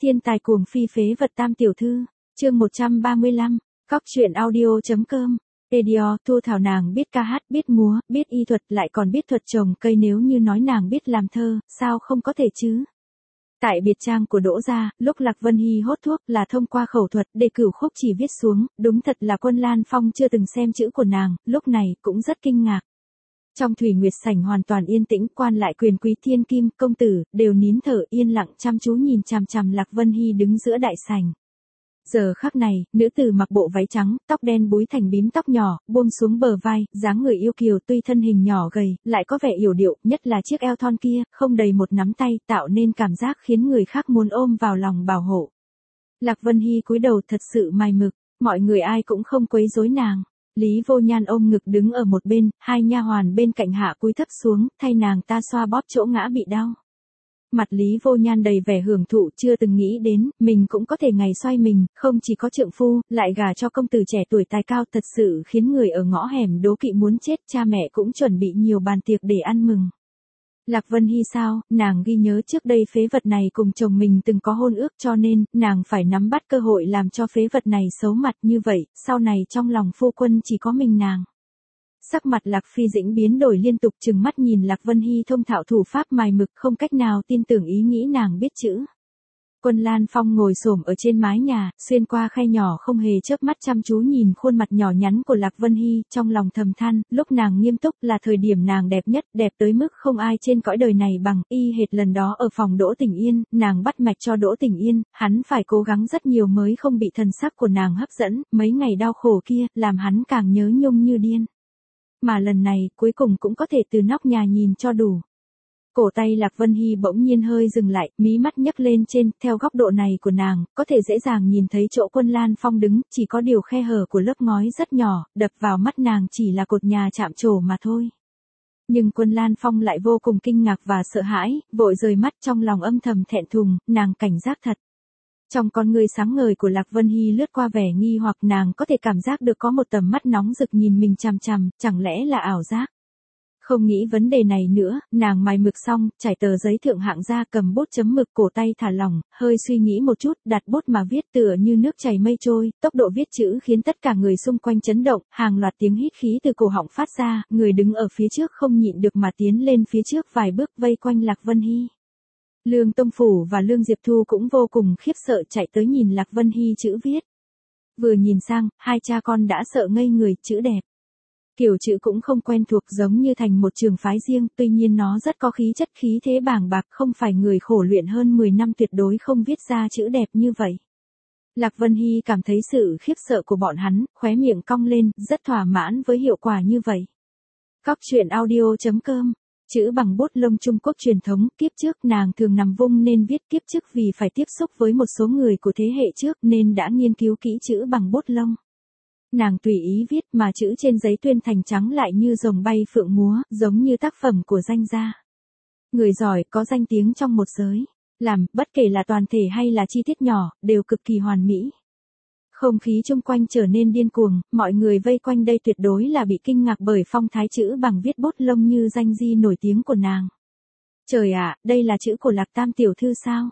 Thiên tài cuồng phi phế vật tam tiểu thư, chương 135, Cóc truyện audio.com. Edio, Thu Thảo nàng biết ca hát, biết múa, biết y thuật, lại còn biết thuật trồng cây, nếu như nói nàng biết làm thơ, sao không có thể chứ? Tại biệt trang của Đỗ gia, lúc Lạc Vân Hy hốt thuốc là thông qua khẩu thuật để cửu khúc chỉ viết xuống, đúng thật là Quân Lan Phong chưa từng xem chữ của nàng, lúc này cũng rất kinh ngạc. Trong Thủy Nguyệt sảnh hoàn toàn yên tĩnh, quan lại quyền quý thiên kim, công tử, đều nín thở yên lặng chăm chú nhìn chằm chằm Lạc Vân Hy đứng giữa đại sảnh. Giờ khắc này, nữ tử mặc bộ váy trắng, tóc đen búi thành bím tóc nhỏ, buông xuống bờ vai, dáng người yêu kiều, tuy thân hình nhỏ gầy, lại có vẻ yểu điệu, nhất là chiếc eo thon kia, không đầy một nắm tay, tạo nên cảm giác khiến người khác muốn ôm vào lòng bảo hộ. Lạc Vân Hy cúi đầu thật sự mài mực, mọi người ai cũng không quấy rối nàng. Lý Vô Nhan ôm ngực đứng ở một bên, hai nha hoàn bên cạnh hạ cúi thấp xuống, thay nàng ta xoa bóp chỗ ngã bị đau. Mặt Lý Vô Nhan đầy vẻ hưởng thụ, chưa từng nghĩ đến, mình cũng có thể ngày xoay mình, không chỉ có trượng phu, lại gả cho công tử trẻ tuổi tài cao, thật sự khiến người ở ngõ hẻm đố kỵ muốn chết, cha mẹ cũng chuẩn bị nhiều bàn tiệc để ăn mừng. Lạc Vân Hy sao, nàng ghi nhớ trước đây phế vật này cùng chồng mình từng có hôn ước, cho nên, nàng phải nắm bắt cơ hội làm cho phế vật này xấu mặt như vậy, sau này trong lòng phu quân chỉ có mình nàng. Sắc mặt Lạc Phi Dĩnh biến đổi liên tục, trừng mắt nhìn Lạc Vân Hy thông thạo thủ pháp mài mực, không cách nào tin tưởng ý nghĩ nàng biết chữ. Quân Lan Phong ngồi xổm ở trên mái nhà, xuyên qua khe nhỏ không hề chớp mắt chăm chú nhìn khuôn mặt nhỏ nhắn của Lạc Vân Hy, trong lòng thầm than, lúc nàng nghiêm túc là thời điểm nàng đẹp nhất, đẹp tới mức không ai trên cõi đời này bằng, y hệt lần đó ở phòng Đỗ Tình Yên, nàng bắt mạch cho Đỗ Tình Yên, hắn phải cố gắng rất nhiều mới không bị thần sắc của nàng hấp dẫn, mấy ngày đau khổ kia, làm hắn càng nhớ nhung như điên. Mà lần này, cuối cùng cũng có thể từ nóc nhà nhìn cho đủ. Cổ tay Lạc Vân Hy bỗng nhiên hơi dừng lại, mí mắt nhấc lên trên, theo góc độ này của nàng, có thể dễ dàng nhìn thấy chỗ Quân Lan Phong đứng, chỉ có điều khe hở của lớp ngói rất nhỏ, đập vào mắt nàng chỉ là cột nhà chạm trổ mà thôi. Nhưng Quân Lan Phong lại vô cùng kinh ngạc và sợ hãi, vội rời mắt, trong lòng âm thầm thẹn thùng, nàng cảnh giác thật. Trong con người sáng ngời của Lạc Vân Hy lướt qua vẻ nghi hoặc, nàng có thể cảm giác được có một tầm mắt nóng rực nhìn mình chằm chằm, chẳng lẽ là ảo giác? Không nghĩ vấn đề này nữa, nàng mài mực xong, trải tờ giấy thượng hạng ra, cầm bút chấm mực, cổ tay thả lỏng, hơi suy nghĩ một chút, đặt bút mà viết tựa như nước chảy mây trôi, tốc độ viết chữ khiến tất cả người xung quanh chấn động, hàng loạt tiếng hít khí từ cổ họng phát ra, người đứng ở phía trước không nhịn được mà tiến lên phía trước vài bước vây quanh Lạc Vân Hy. Lương Tông Phủ và Lương Diệp Thu cũng vô cùng khiếp sợ chạy tới nhìn Lạc Vân Hy chữ viết. Vừa nhìn sang, hai cha con đã sợ ngây người, chữ đẹp. Kiểu chữ cũng không quen thuộc, giống như thành một trường phái riêng, tuy nhiên nó rất có khí chất khí thế bàng bạc, không phải người khổ luyện hơn 10 năm tuyệt đối không viết ra chữ đẹp như vậy. Lạc Vân Hy cảm thấy sự khiếp sợ của bọn hắn, khóe miệng cong lên, rất thỏa mãn với hiệu quả như vậy. Cóc truyện audio.com. Chữ bằng bút lông Trung Quốc truyền thống, kiếp trước nàng thường nằm vung nên viết, kiếp trước vì phải tiếp xúc với một số người của thế hệ trước nên đã nghiên cứu kỹ chữ bằng bút lông. Nàng tùy ý viết mà chữ trên giấy tuyên thành trắng lại như rồng bay phượng múa, giống như tác phẩm của danh gia. Người giỏi có danh tiếng trong một giới, làm, bất kể là toàn thể hay là chi tiết nhỏ, đều cực kỳ hoàn mỹ. Không khí chung quanh trở nên điên cuồng, mọi người vây quanh đây tuyệt đối là bị kinh ngạc bởi phong thái chữ bằng viết bút lông như danh di nổi tiếng của nàng. Trời ạ, đây là chữ của Lạc Tam tiểu thư sao?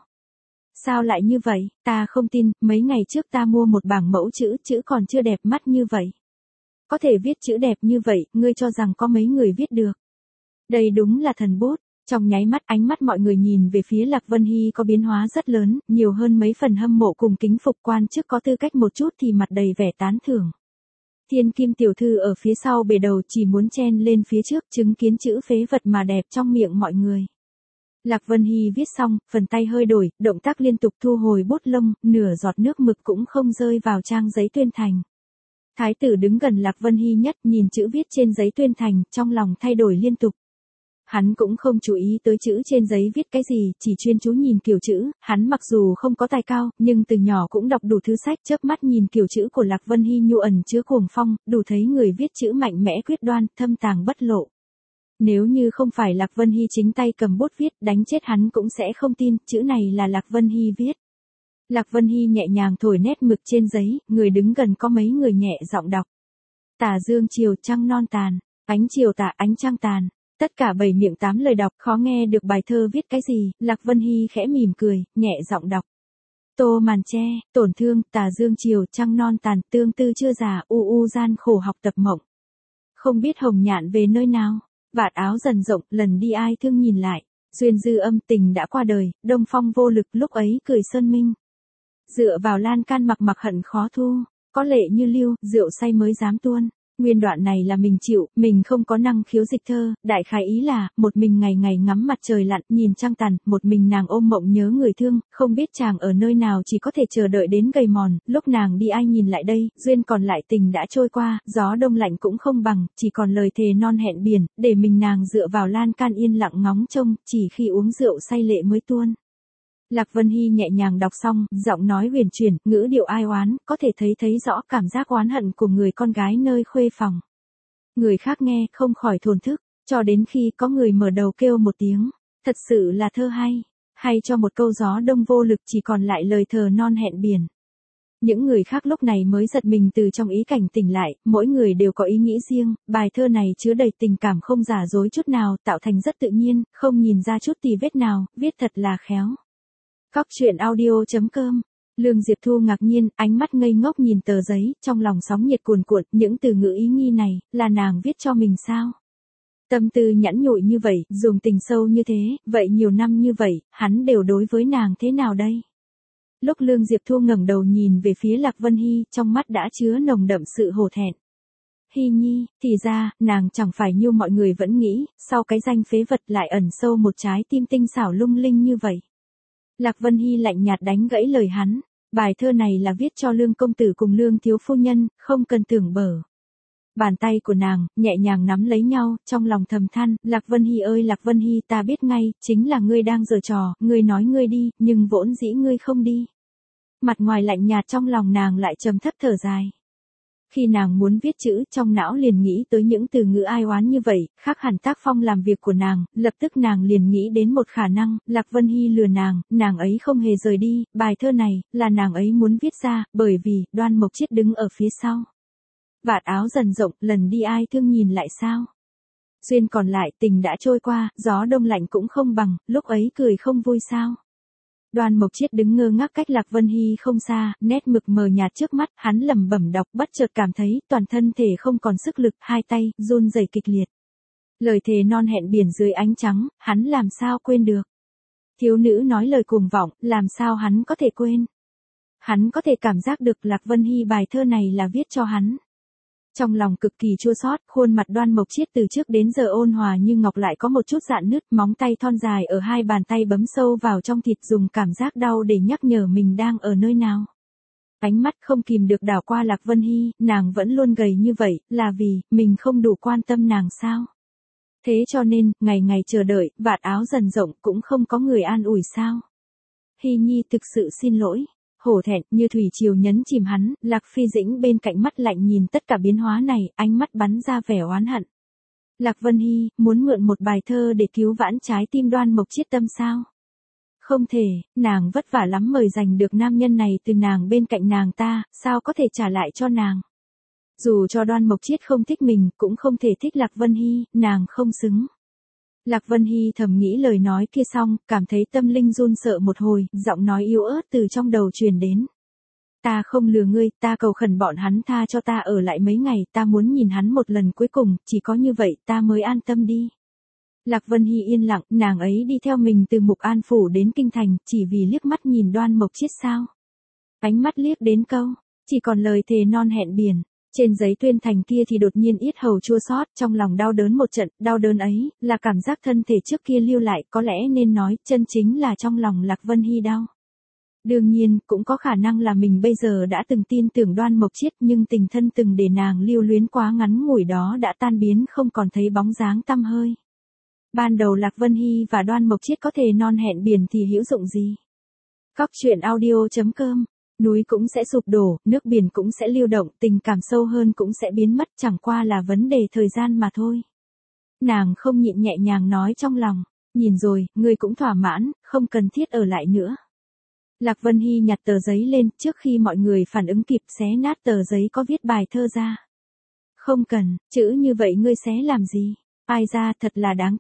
Sao lại như vậy, ta không tin, mấy ngày trước ta mua một bảng mẫu chữ, chữ còn chưa đẹp mắt như vậy. Có thể viết chữ đẹp như vậy, ngươi cho rằng có mấy người viết được. Đây đúng là thần bút. Trong nháy mắt, ánh mắt mọi người nhìn về phía Lạc Vân Hy có biến hóa rất lớn, nhiều hơn mấy phần hâm mộ cùng kính phục, quan chức có tư cách một chút thì mặt đầy vẻ tán thưởng. Thiên Kim tiểu thư ở phía sau bề đầu chỉ muốn chen lên phía trước, chứng kiến chữ phế vật mà đẹp trong miệng mọi người. Lạc Vân Hy viết xong, phần tay hơi đổi, động tác liên tục thu hồi bút lông, nửa giọt nước mực cũng không rơi vào trang giấy tuyên thành. Thái tử đứng gần Lạc Vân Hy nhất, nhìn chữ viết trên giấy tuyên thành, trong lòng thay đổi liên tục. Hắn cũng không chú ý tới chữ trên giấy viết cái gì, chỉ chuyên chú nhìn kiểu chữ, hắn mặc dù không có tài cao, nhưng từ nhỏ cũng đọc đủ thứ sách, chớp mắt nhìn kiểu chữ của Lạc Vân Hy nhu ẩn chứa cuồng phong, đủ thấy người viết chữ mạnh mẽ quyết đoan, thâm tàng bất lộ. Nếu như không phải Lạc Vân Hy chính tay cầm bút viết, đánh chết hắn cũng sẽ không tin, chữ này là Lạc Vân Hy viết. Lạc Vân Hy nhẹ nhàng thổi nét mực trên giấy, người đứng gần có mấy người nhẹ giọng đọc. Tà dương chiều trăng non tàn, ánh chiều tà ánh trăng tàn. Tất cả 7 miệng 8 lời đọc, khó nghe được bài thơ viết cái gì, Lạc Vân Hy khẽ mỉm cười, nhẹ giọng đọc. Tô màn tre, tổn thương, tà dương chiều, trăng non tàn, tương tư chưa già, u gian khổ học tập mộng. Không biết hồng nhạn về nơi nào, vạt áo dần rộng, lần đi ai thương nhìn lại. Duyên dư âm tình đã qua đời, đông phong vô lực lúc ấy cười sơn minh. Dựa vào lan can mặc mặc hận khó thu, có lệ như lưu, rượu say mới dám tuôn. Nguyên đoạn này là mình chịu, mình không có năng khiếu dịch thơ, đại khái ý là, một mình ngày ngày ngắm mặt trời lặn, nhìn trăng tàn, một mình nàng ôm mộng nhớ người thương, không biết chàng ở nơi nào chỉ có thể chờ đợi đến gầy mòn, lúc nàng đi ai nhìn lại đây, duyên còn lại tình đã trôi qua, gió đông lạnh cũng không bằng, chỉ còn lời thề non hẹn biển, để mình nàng dựa vào lan can yên lặng ngóng trông, chỉ khi uống rượu say lệ mới tuôn. Lạc Vân Hy nhẹ nhàng đọc xong, giọng nói huyền chuyển, ngữ điệu ai oán, có thể thấy rõ cảm giác oán hận của người con gái nơi khuê phòng. Người khác nghe, không khỏi thổn thức, cho đến khi có người mở đầu kêu một tiếng, thật sự là thơ hay cho một câu gió đông vô lực chỉ còn lại lời thờ non hẹn biển. Những người khác lúc này mới giật mình từ trong ý cảnh tỉnh lại, mỗi người đều có ý nghĩ riêng, bài thơ này chứa đầy tình cảm không giả dối chút nào, tạo thành rất tự nhiên, không nhìn ra chút tì vết nào, viết thật là khéo. Cóc truyện audio.com. Lương Diệp Thu ngạc nhiên, ánh mắt ngây ngốc nhìn tờ giấy, trong lòng sóng nhiệt cuồn cuộn, những từ ngữ ý nghi này, là nàng viết cho mình sao? Tâm tư nhẵn nhụi như vậy, dùng tình sâu như thế, vậy nhiều năm như vậy, hắn đều đối với nàng thế nào đây? Lúc Lương Diệp Thu ngẩng đầu nhìn về phía Lạc Vân Hy, trong mắt đã chứa nồng đậm sự hổ thẹn. Hy nhi, thì ra, nàng chẳng phải như mọi người vẫn nghĩ, sau cái danh phế vật lại ẩn sâu một trái tim tinh xảo lung linh như vậy. Lạc Vân Hy lạnh nhạt đánh gãy lời hắn, bài thơ này là viết cho Lương công tử cùng Lương thiếu phu nhân, không cần tưởng bở. Bàn tay của nàng, nhẹ nhàng nắm lấy nhau, trong lòng thầm than, Lạc Vân Hy ơi Lạc Vân Hy ta biết ngay, chính là ngươi đang giở trò, ngươi nói ngươi đi, nhưng vốn dĩ ngươi không đi. Mặt ngoài lạnh nhạt trong lòng nàng lại trầm thấp thở dài. Khi nàng muốn viết chữ, trong não liền nghĩ tới những từ ngữ ai oán như vậy, khác hẳn tác phong làm việc của nàng, lập tức nàng liền nghĩ đến một khả năng, Lạc Vân Hy lừa nàng ấy không hề rời đi, bài thơ này, là nàng ấy muốn viết ra, bởi vì, Đoan Mộc Chiết đứng ở phía sau. Vạt áo dần rộng, lần đi ai thương nhìn lại sao? Duyên còn lại, tình đã trôi qua, gió đông lạnh cũng không bằng, lúc ấy cười không vui sao? Đoan Mộc Chiết đứng ngơ ngác cách Lạc Vân Hy không xa, nét mực mờ nhạt trước mắt, hắn lẩm bẩm đọc, bất chợt cảm thấy toàn thân thể không còn sức lực, hai tay run rẩy kịch liệt. Lời thề non hẹn biển dưới ánh trắng, hắn làm sao quên được? Thiếu nữ nói lời cuồng vọng, làm sao hắn có thể quên? Hắn có thể cảm giác được Lạc Vân Hy bài thơ này là viết cho hắn. Trong lòng cực kỳ chua xót, khuôn mặt Đoan Mộc Chiết từ trước đến giờ ôn hòa như ngọc lại có một chút rạn nứt, móng tay thon dài ở hai bàn tay bấm sâu vào trong thịt dùng cảm giác đau để nhắc nhở mình đang ở nơi nào. Ánh mắt không kìm được đảo qua Lạc Vân Hy, nàng vẫn luôn gầy như vậy, là vì, mình không đủ quan tâm nàng sao? Thế cho nên, ngày ngày chờ đợi, vạt áo dần rộng cũng không có người an ủi sao? Hy nhi thực sự xin lỗi. Hổ thẹn, như thủy triều nhấn chìm hắn, Lạc Phi Dĩnh bên cạnh mắt lạnh nhìn tất cả biến hóa này, ánh mắt bắn ra vẻ oán hận. Lạc Vân Hy, muốn mượn một bài thơ để cứu vãn trái tim Đoan Mộc Chiết tâm sao? Không thể, nàng vất vả lắm mời giành được nam nhân này từ nàng bên cạnh nàng ta, sao có thể trả lại cho nàng? Dù cho Đoan Mộc Chiết không thích mình, cũng không thể thích Lạc Vân Hy, nàng không xứng. Lạc Vân Hy thầm nghĩ lời nói kia xong, cảm thấy tâm linh run sợ một hồi, giọng nói yếu ớt từ trong đầu truyền đến. Ta không lừa ngươi, ta cầu khẩn bọn hắn tha cho ta ở lại mấy ngày, ta muốn nhìn hắn một lần cuối cùng, chỉ có như vậy ta mới an tâm đi. Lạc Vân Hy yên lặng, nàng ấy đi theo mình từ Mục An Phủ đến Kinh Thành, chỉ vì liếc mắt nhìn Đoan Mộc Chiết sao. Ánh mắt liếc đến câu, chỉ còn lời thề non hẹn biển. Trên giấy tuyên thành kia thì đột nhiên yết hầu chua xót, trong lòng đau đớn một trận, đau đớn ấy, là cảm giác thân thể trước kia lưu lại, có lẽ nên nói, chân chính là trong lòng Lạc Vân Hy đau. Đương nhiên, cũng có khả năng là mình bây giờ đã từng tin tưởng Đoan Mộc Chiết nhưng tình thân từng để nàng lưu luyến quá ngắn ngủi đó đã tan biến không còn thấy bóng dáng tăm hơi. Ban đầu Lạc Vân Hy và Đoan Mộc Chiết có thể non hẹn biển thì hữu dụng gì? Cóc truyện audio.com. Núi cũng sẽ sụp đổ, nước biển cũng sẽ lưu động, tình cảm sâu hơn cũng sẽ biến mất, chẳng qua là vấn đề thời gian mà thôi. Nàng không nhịn nhẹ nhàng nói trong lòng, nhìn rồi, ngươi cũng thỏa mãn, không cần thiết ở lại nữa. Lạc Vân Hy nhặt tờ giấy lên, trước khi mọi người phản ứng kịp xé nát tờ giấy có viết bài thơ ra. Không cần, chữ như vậy ngươi xé làm gì? Ai ra thật là đáng tiếc.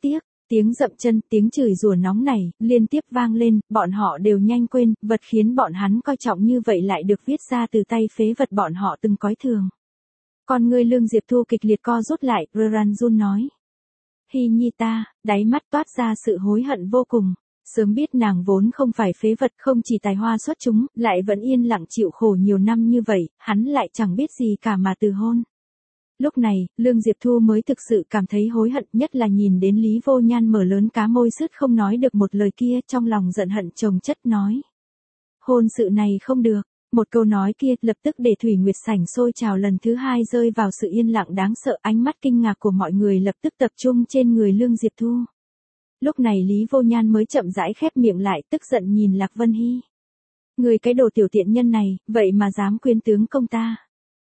Tiếng dậm chân, tiếng chửi rủa nóng này, liên tiếp vang lên, bọn họ đều nhanh quên, vật khiến bọn hắn coi trọng như vậy lại được viết ra từ tay phế vật bọn họ từng coi thường. Con ngươi Lương Diệp Thu kịch liệt co rút lại, Ranjun nói. Hy nhi ta, đáy mắt toát ra sự hối hận vô cùng. Sớm biết nàng vốn không phải phế vật, không chỉ tài hoa xuất chúng, lại vẫn yên lặng chịu khổ nhiều năm như vậy, hắn lại chẳng biết gì cả mà từ hôn. Lúc này, Lương Diệp Thu mới thực sự cảm thấy hối hận, nhất là nhìn đến Lý Vô Nhan mở lớn cá môi sứt không nói được một lời kia, trong lòng giận hận chồng chất nói. Hôn sự này không được. Một câu nói kia lập tức để Thủy Nguyệt sảnh sôi trào lần thứ hai rơi vào sự yên lặng đáng sợ, ánh mắt kinh ngạc của mọi người lập tức tập trung trên người Lương Diệp Thu. Lúc này Lý Vô Nhan mới chậm rãi khép miệng lại, tức giận nhìn Lạc Vân Hy. Người cái đồ tiểu tiện nhân này, vậy mà dám quyến tướng công ta.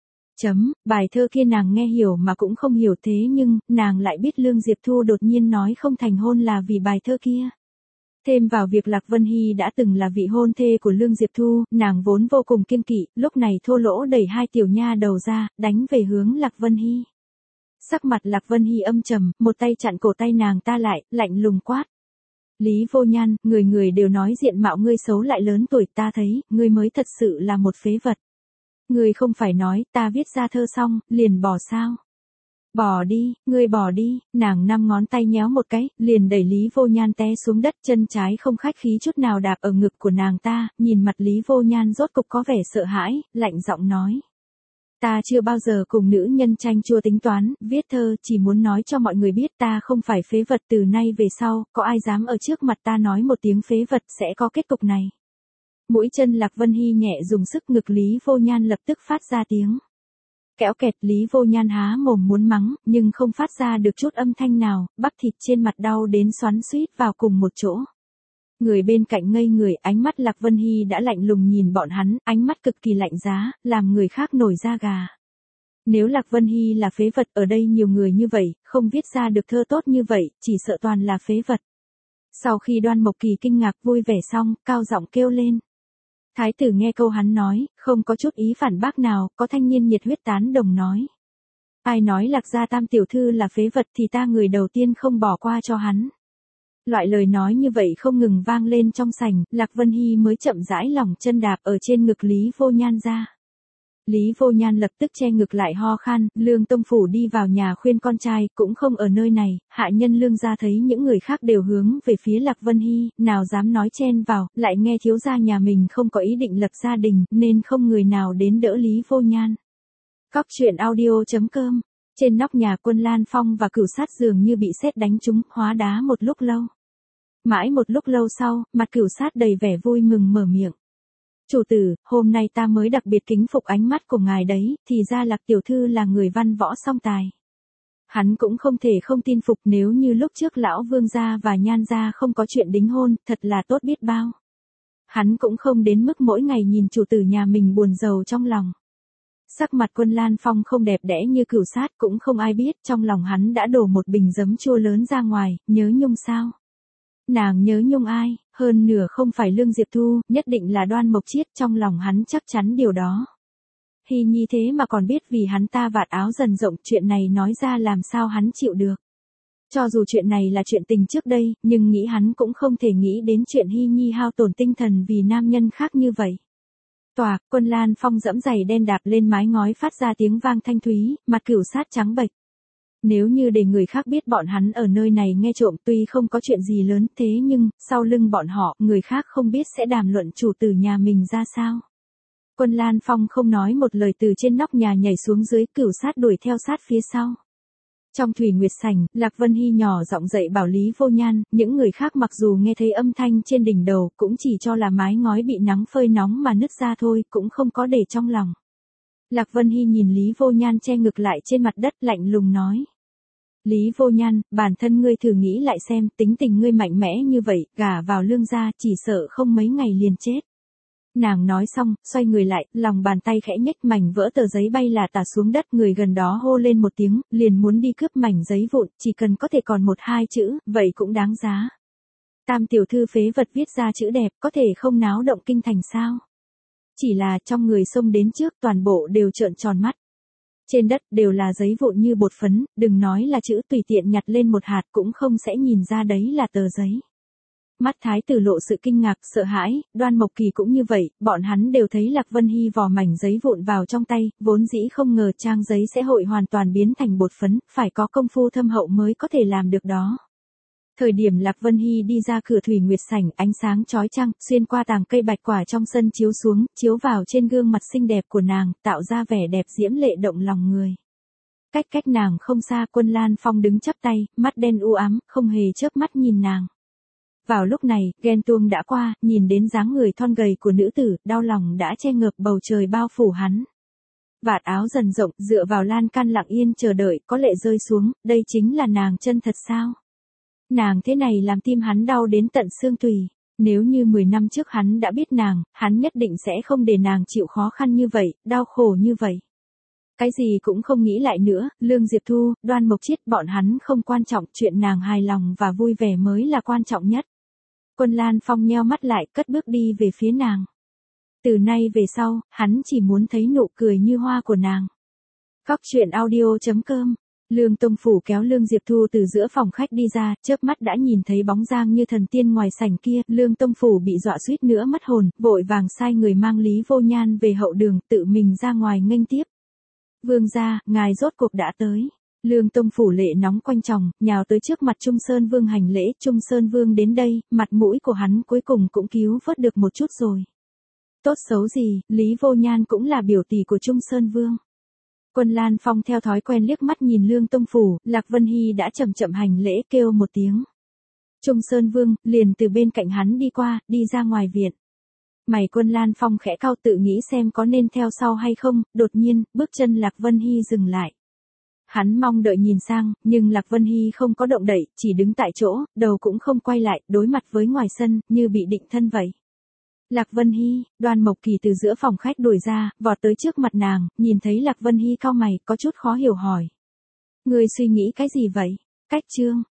Bài thơ kia nàng nghe hiểu mà cũng không hiểu, thế nhưng, nàng lại biết Lương Diệp Thu đột nhiên nói không thành hôn là vì bài thơ kia. Thêm vào việc Lạc Vân Hy đã từng là vị hôn thê của Lương Diệp Thu, nàng vốn vô cùng kiêng kỵ, lúc này thô lỗ đẩy hai tiểu nha đầu ra, đánh về hướng Lạc Vân Hy. Sắc mặt Lạc Vân Hy âm trầm, một tay chặn cổ tay nàng ta lại, lạnh lùng quát. Lý Vô Nhan, người người đều nói diện mạo ngươi xấu lại lớn tuổi, ta thấy, ngươi mới thật sự là một phế vật. Ngươi không phải nói, ta viết ra thơ xong, liền bỏ sao? Bỏ đi, ngươi bỏ đi, nàng 5 ngón tay nhéo một cái, liền đẩy Lý Vô Nhan té xuống đất, chân trái không khách khí chút nào đạp ở ngực của nàng ta, nhìn mặt Lý Vô Nhan rốt cục có vẻ sợ hãi, lạnh giọng nói. Ta chưa bao giờ cùng nữ nhân tranh chua tính toán, viết thơ chỉ muốn nói cho mọi người biết ta không phải phế vật, từ nay về sau, có ai dám ở trước mặt ta nói một tiếng phế vật sẽ có kết cục này. Mũi chân Lạc Vân Hy nhẹ dùng sức, ngực Lý Vô Nhan lập tức phát ra tiếng. Kéo kẹt, Lý Vô Nhan há mồm muốn mắng, nhưng không phát ra được chút âm thanh nào, bắp thịt trên mặt đau đến xoắn xuýt vào cùng một chỗ. Người bên cạnh ngây người, ánh mắt Lạc Vân Hy đã lạnh lùng nhìn bọn hắn, ánh mắt cực kỳ lạnh giá, làm người khác nổi da gà. Nếu Lạc Vân Hy là phế vật, ở đây nhiều người như vậy, không viết ra được thơ tốt như vậy, chỉ sợ toàn là phế vật. Sau khi Đoan Mộc Kỳ kinh ngạc vui vẻ xong, cao giọng kêu lên. Thái tử nghe câu hắn nói, không có chút ý phản bác nào, có thanh niên nhiệt huyết tán đồng nói. Ai nói Lạc gia tam tiểu thư là phế vật thì ta người đầu tiên không bỏ qua cho hắn. Loại lời nói như vậy không ngừng vang lên trong sảnh, Lạc Vân Hy mới chậm rãi lỏng chân đạp ở trên ngực Lý Vô Nhan ra. Lý Vô Nhan lập tức che ngực lại ho khan, Lương Tông Phủ đi vào nhà khuyên con trai, cũng không ở nơi này, hạ nhân Lương gia thấy những người khác đều hướng về phía Lạc Vân Hy, nào dám nói chen vào, lại nghe thiếu gia nhà mình không có ý định lập gia đình, nên không người nào đến đỡ Lý Vô Nhan. Cóc truyện audio.com. Trên nóc nhà Quân Lan Phong và Cửu Sát dường như bị sét đánh trúng, hóa đá một lúc lâu. Mãi một lúc lâu sau, mặt Cửu Sát đầy vẻ vui mừng mở miệng. Chủ tử, hôm nay ta mới đặc biệt kính phục ánh mắt của ngài đấy, thì ra Lạc tiểu thư là người văn võ song tài. Hắn cũng không thể không tin phục, nếu như lúc trước lão Vương gia và Nhan gia không có chuyện đính hôn, thật là tốt biết bao. Hắn cũng không đến mức mỗi ngày nhìn chủ tử nhà mình buồn rầu trong lòng. Sắc mặt Quân Lan Phong không đẹp đẽ như Cửu Sát, cũng không ai biết trong lòng hắn đã đổ một bình giấm chua lớn ra ngoài, nhớ Nhung sao? Nàng nhớ Nhung ai, hơn nửa không phải Lương Diệp Thu, nhất định là Đoan Mộc Chiết, trong lòng hắn chắc chắn điều đó. Hy nhi thế mà còn biết vì hắn ta vạt áo dần rộng, chuyện này nói ra làm sao hắn chịu được. Cho dù chuyện này là chuyện tình trước đây, nhưng nghĩ hắn cũng không thể nghĩ đến chuyện Hy nhi hao tổn tinh thần vì nam nhân khác như vậy. Toạc, Quân Lan Phong dẫm giày đen đạp lên mái ngói phát ra tiếng vang thanh thúy, mặt Cửu Sát trắng bệch. Nếu như để người khác biết bọn hắn ở nơi này nghe trộm, tuy không có chuyện gì lớn, thế nhưng, sau lưng bọn họ, người khác không biết sẽ đàm luận chủ tử nhà mình ra sao. Quân Lan Phong không nói một lời từ trên nóc nhà nhảy xuống dưới, Cửu Sát đuổi theo sát phía sau. Trong Thủy Nguyệt sảnh, Lạc Vân Hy nhỏ giọng dạy bảo Lý Vô Nhan, những người khác mặc dù nghe thấy âm thanh trên đỉnh đầu, cũng chỉ cho là mái ngói bị nắng phơi nóng mà nứt ra thôi, cũng không có để trong lòng. Lạc Vân Hy nhìn Lý Vô Nhan che ngực lại trên mặt đất, lạnh lùng nói. Lý Vô Nhan, bản thân ngươi thử nghĩ lại xem, tính tình ngươi mạnh mẽ như vậy, gả vào Lương gia, chỉ sợ không mấy ngày liền chết. Nàng nói xong, xoay người lại, lòng bàn tay khẽ nhếch, mảnh vỡ tờ giấy bay là tả xuống đất, người gần đó hô lên một tiếng, liền muốn đi cướp mảnh giấy vụn, chỉ cần có thể còn 1-2 chữ, vậy cũng đáng giá. Tam tiểu thư phế vật viết ra chữ đẹp, có thể không náo động kinh thành sao? Chỉ là trong người xông đến trước, toàn bộ đều trợn tròn mắt. Trên đất đều là giấy vụn như bột phấn, đừng nói là chữ, tùy tiện nhặt lên một hạt cũng không sẽ nhìn ra đấy là tờ giấy. Mắt thái tử lộ sự kinh ngạc, sợ hãi, Đoan Mộc Kỳ cũng như vậy, bọn hắn đều thấy Lạc Vân Hy vò mảnh giấy vụn vào trong tay, vốn dĩ không ngờ trang giấy sẽ hội hoàn toàn biến thành bột phấn, phải có công phu thâm hậu mới có thể làm được đó. Thời điểm Lạc Vân Hy đi ra cửa thủy nguyệt sảnh, ánh sáng chói chang, xuyên qua tàng cây bạch quả trong sân chiếu xuống, chiếu vào trên gương mặt xinh đẹp của nàng, tạo ra vẻ đẹp diễm lệ động lòng người. Cách nàng không xa, Quân Lan Phong đứng chắp tay, mắt đen u ám, không hề chớp mắt nhìn nàng. Vào lúc này, ghen tuông đã qua, nhìn đến dáng người thon gầy của nữ tử, đau lòng đã che ngợp bầu trời bao phủ hắn. Vạt áo dần rộng, dựa vào lan can lặng yên chờ đợi, có lệ rơi xuống, đây chính là nàng chân thật sao? Nàng thế này làm tim hắn đau đến tận xương tùy. Nếu như 10 năm trước hắn đã biết nàng, hắn nhất định sẽ không để nàng chịu khó khăn như vậy, đau khổ như vậy. Cái gì cũng không nghĩ lại nữa, Lương Diệp Thu, Đoan Mộc Chiết bọn hắn không quan trọng, chuyện nàng hài lòng và vui vẻ mới là quan trọng nhất. Quân Lan Phong nheo mắt lại, cất bước đi về phía nàng. Từ nay về sau, hắn chỉ muốn thấy nụ cười như hoa của nàng. Cóc truyện audio.com. Lương Tông Phủ kéo Lương Diệp Thu từ giữa phòng khách đi ra, chớp mắt đã nhìn thấy bóng dáng như thần tiên ngoài sảnh kia, Lương Tông Phủ bị dọa suýt nữa mất hồn, vội vàng sai người mang Lý Vô Nhan về hậu đường, tự mình ra ngoài nghênh tiếp. Vương gia, ngài rốt cuộc đã tới. Lương Tông Phủ lệ nóng quanh chồng, nhào tới trước mặt Trung Sơn Vương hành lễ, Trung Sơn Vương đến đây, mặt mũi của hắn cuối cùng cũng cứu vớt được một chút rồi. Tốt xấu gì, Lý Vô Nhan cũng là biểu tỷ của Trung Sơn Vương. Quân Lan Phong theo thói quen liếc mắt nhìn Lương Tông Phủ, Lạc Vân Hy đã chậm chậm hành lễ kêu một tiếng. Trung Sơn Vương, liền từ bên cạnh hắn đi qua, đi ra ngoài viện. Mày Quân Lan Phong khẽ cau tự nghĩ xem có nên theo sau hay không, đột nhiên, bước chân Lạc Vân Hy dừng lại. Hắn mong đợi nhìn sang, nhưng Lạc Vân Hy không có động đậy, chỉ đứng tại chỗ, đầu cũng không quay lại, đối mặt với ngoài sân, như bị định thân vậy. Lạc Vân Hy, Đoan Mộc Kỳ từ giữa phòng khách đuổi ra, vọt tới trước mặt nàng, nhìn thấy Lạc Vân Hy cau mày, có chút khó hiểu hỏi. Ngươi suy nghĩ cái gì vậy? Cách chương,